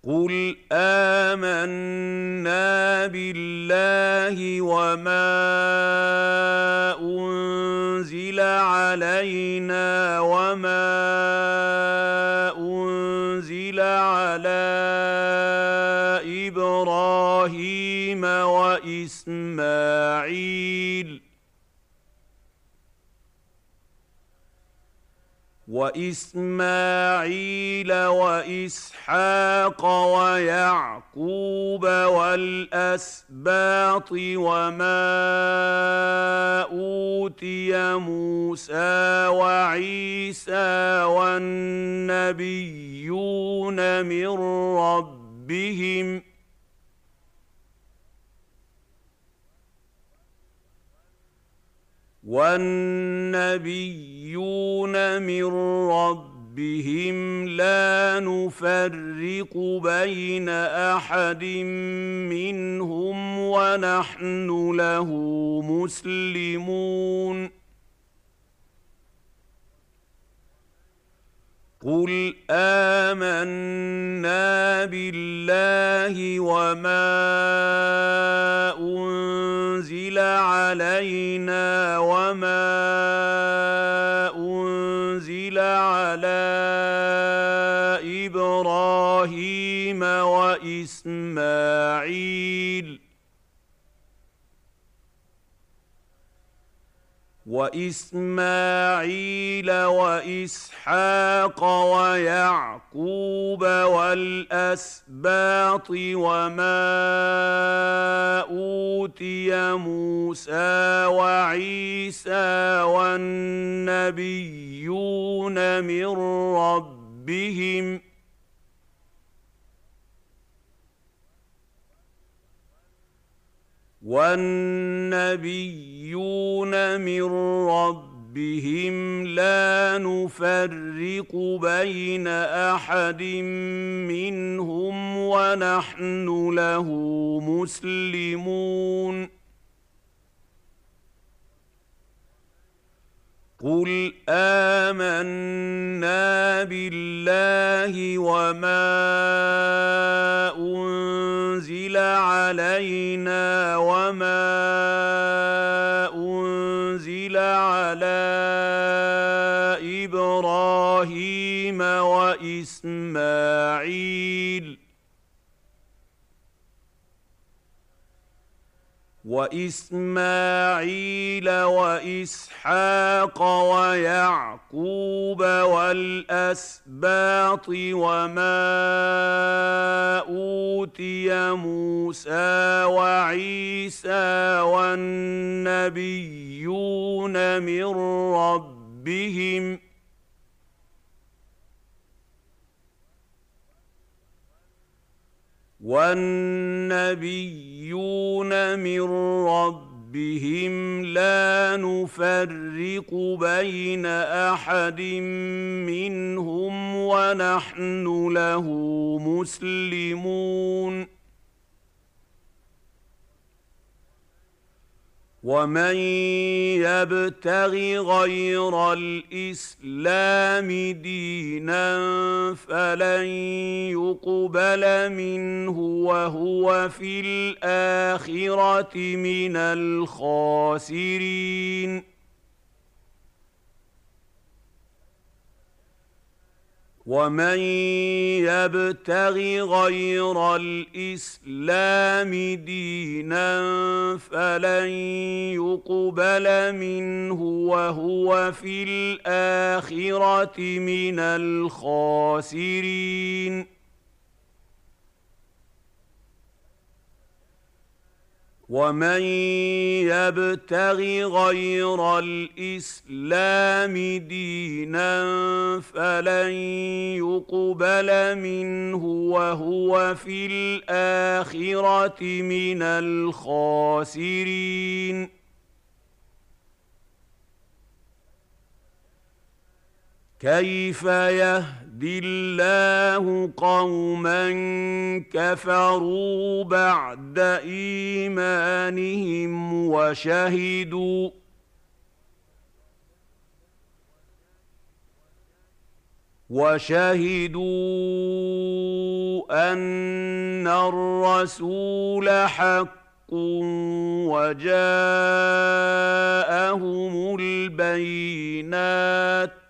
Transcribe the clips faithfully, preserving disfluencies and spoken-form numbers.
قُلْ آمَنَّا بِاللَّهِ وَمَا أُنزِلَ عَلَيْنَا وَمَا أُنزِلَ عَلَىٰ إِبْرَاهِيمَ وَإِسْمَاعِيلَ وَإِسْمَاعِيلَ وَإِسْحَاقَ وَيَعْقُوبَ وَالْأَسْبَاطِ وَمَا أُوتِيَ مُوسَىٰ وَعِيسَىٰ وَالنَّبِيُّونَ مِن رَّبِّهِمْ ۖ وَالنَّبِيُّونَ مِن رَّبِّهِمْ لَا نُفَرِّقُ بَيْنَ أَحَدٍ مِّنْهُمْ وَنَحْنُ لَهُ مُسْلِمُونَ قُلْ آمَنَّا بِاللَّهِ وَمَا أُنزِلَ عَلَيْنَا وَمَا أُنزِلَ عَلَىٰ إِبْرَاهِيمَ وَإِسْمَاعِيلَ وَإِسْمَاعِيلَ وَإِسْحَاقَ وَيَعْقُوبَ وَالْأَسْبَاطِ وَمَا أُوتِيَ مُوسَىٰ وَعِيسَىٰ وَالنَّبِيُّونَ مِن رَّبِّهِمْ ۖ وَالنَّبِيُّونَ مِن رَّبِّهِمْ لَا نُفَرِّقُ بَيْنَ أَحَدٍ مِّنْهُمْ وَنَحْنُ لَهُ مُسْلِمُونَ قُلْ آمَنَّا بِاللَّهِ وَمَا أُنزِلَ عَلَيْنَا وَمَا أُنزِلَ عَلَىٰ إِبْرَاهِيمَ وَإِسْمَاعِيلَ وَإِسْمَاعِيلَ وَإِسْحَاقَ وَيَعْقُوبَ وَالْأَسْبَاطِ وَمَا أُوتِيَ مُوسَىٰ وَعِيسَىٰ وَالنَّبِيُّونَ مِن رَّبِّهِمْ ۖ وَالنَّبِيُّونَ مِن رَّبِّهِمْ لَا نُفَرِّقُ بَيْنَ أَحَدٍ مِّنْهُمْ وَنَحْنُ لَهُ مُسْلِمُونَ وَمَن يَبْتَغِ غَيْرَ الْإِسْلَامِ دِينًا فَلَن يُقْبَلَ مِنْهُ وَهُوَ فِي الْآخِرَةِ مِنَ الْخَاسِرِينَ وَمَن يَبْتَغِ غَيْرَ الْإِسْلَامِ دِينًا فَلَن يُقْبَلَ مِنْهُ وَهُوَ فِي الْآخِرَةِ مِنَ الْخَاسِرِينَ وَمَن يَبْتَغِ غَيْرَ الْإِسْلَامِ دِينًا فَلَن يُقْبَلَ مِنْهُ وَهُوَ فِي الْآخِرَةِ مِنَ الْخَاسِرِينَ كَيْفَ يَهْدِي اللَّهُ قَوْمًا كَفَرُوا بَعْدَ إِيمَانِهِمْ وَشَهِدُوا وَشَهِدُوا أن الرسول حق وجاءهم البينات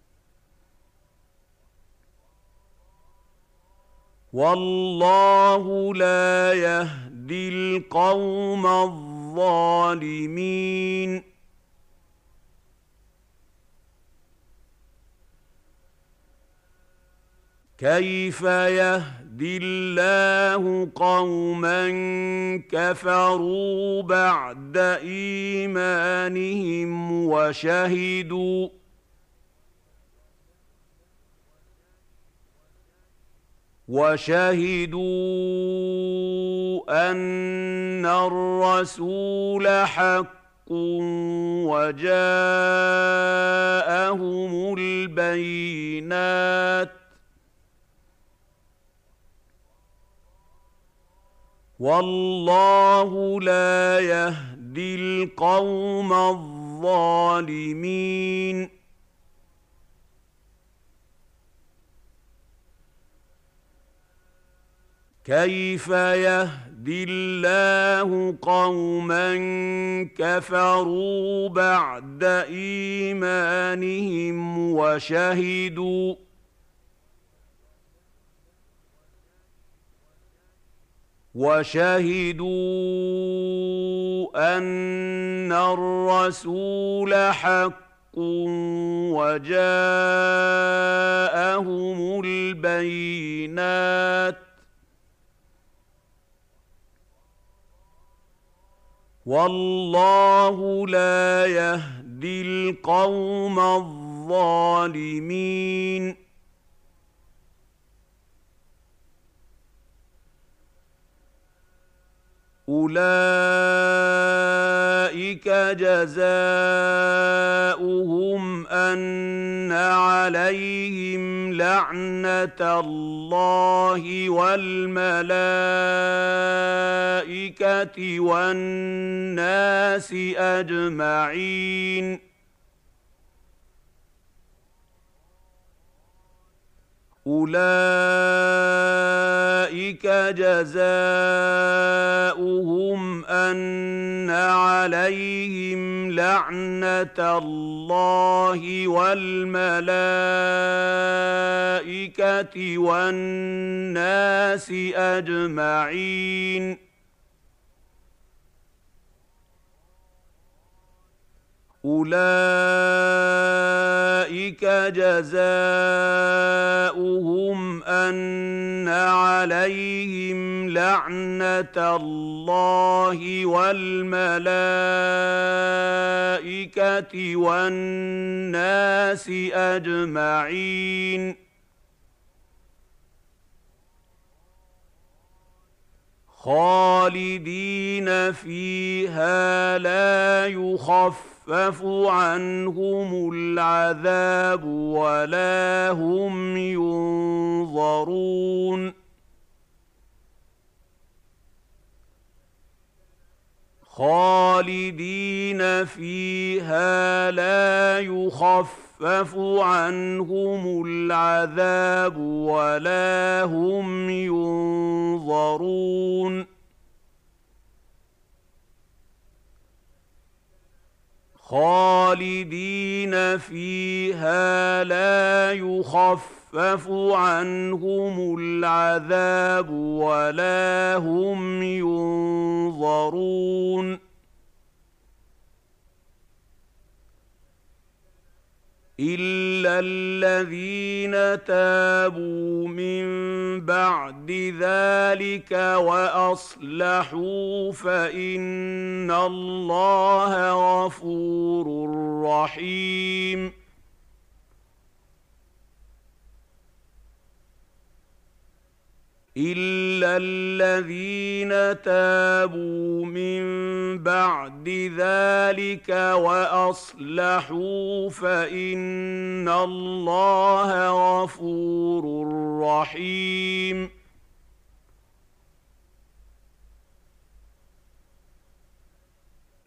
والله لا يهدي القوم الظالمين كيف يهدي الله قوما كفروا بعد إيمانهم وشهدوا وشهدوا أن الرسول حق وجاءهم البينات والله لا يهدي القوم الظالمين كيف يهدي الله قوما كفروا بعد إيمانهم وشهدوا وشهدوا أن الرسول حق وجاءهم البينات والله لا يهدي القوم الظالمين أولئك جزاؤهم أن عليهم لعنة الله والملائكة والناس أجمعين أولئك جزاؤهم أن عليهم لعنة الله والملائكة والناس أجمعين أولئك جزاؤهم أن عليهم لعنة الله والملائكة والناس أجمعين خالدين فيها لا يخفف يخفف عنهم العذاب ولا هم ينظرون خالدين فيها لا يخفف عنهم العذاب ولا هم ينظرون خالدين فيها لا يخفف عنهم العذاب ولا هم ينظرون إلا الذين تابوا من بعد ذلك وأصلحوا فإن الله غفور رحيم إلا الذين تابوا من بعد ذلك وأصلحوا فإن الله غفور رحيم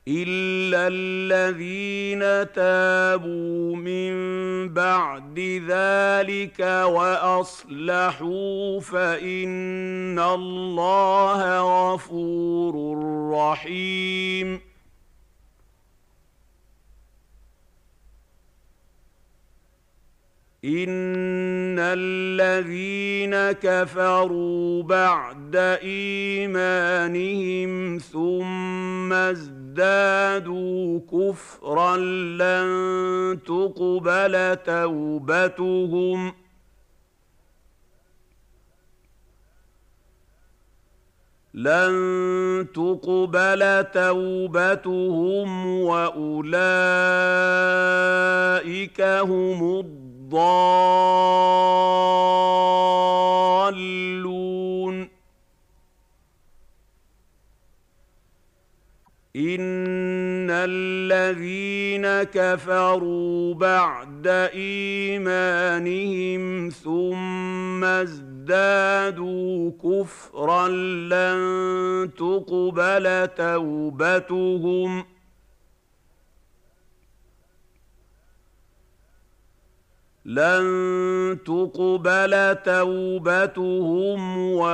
إلا الذين تابوا من بعد ذلك وأصلحوا فإن الله غفور رحيم إن الذين كفروا بعد إيمانهم ثم ازدادوا كفرا لن تقبل توبتهم لن تقبل توبتهم وأولئك هم الضالون إن الذين كفروا بعد إيمانهم ثم ازدادوا كفرا لن تقبل توبتهم لن تقبل توبتهم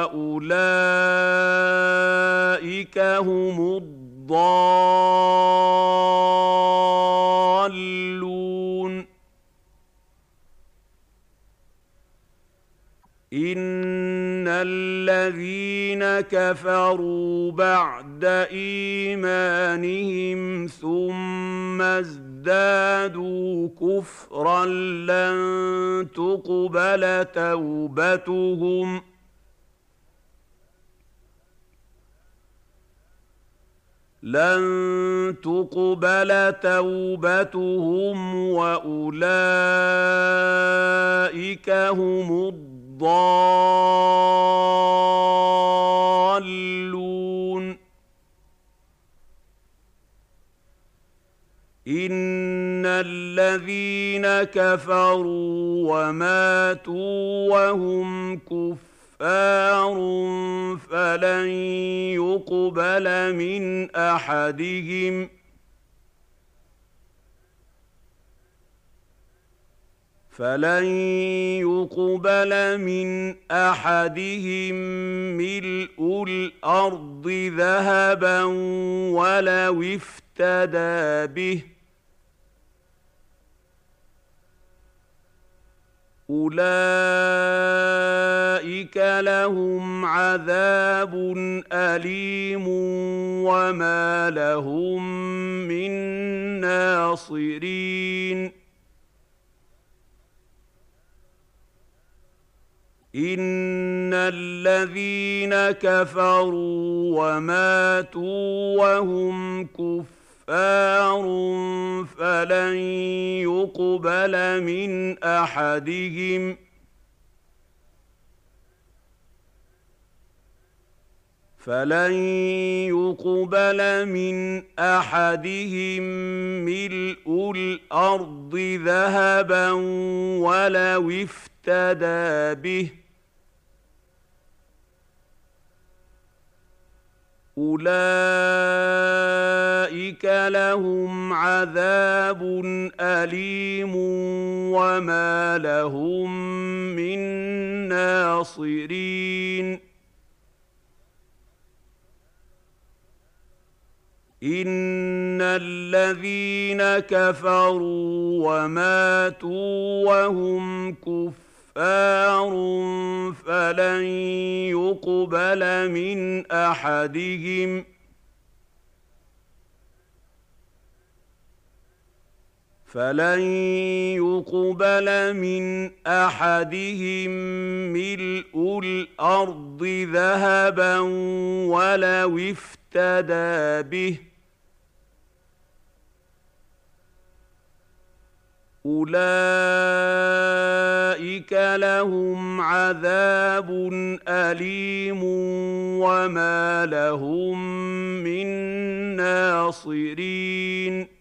وأولئك هم الضالون إن الذين كفروا بعد إيمانهم ثم ازدادوا كفرا لن تقبل توبتهم لن تقبل توبتهم وأولئك هم الضالون إن الذين كفروا وماتوا وهم كفار فلن يقبل من أحدهم فلن يقبل من أحدهم ملء الأرض ذهبا ولو افتدى به أولئك لهم عذاب أليم وما لهم من ناصرين إن الذين كفروا وماتوا وهم كفار فلن يقبل من أحدهم فلن يقبل من أحدهم ملء الأرض ذهبا ولو افتدى به أولئك لهم عذاب أليم وما لهم من ناصرين إن الذين كفروا وماتوا وهم كفار فلن يقبل من أحدهم فلن يقبل من أحدهم ملء الأرض ذهبا ولو افتدى به أولئك لهم عذاب أليم وما لهم من ناصرين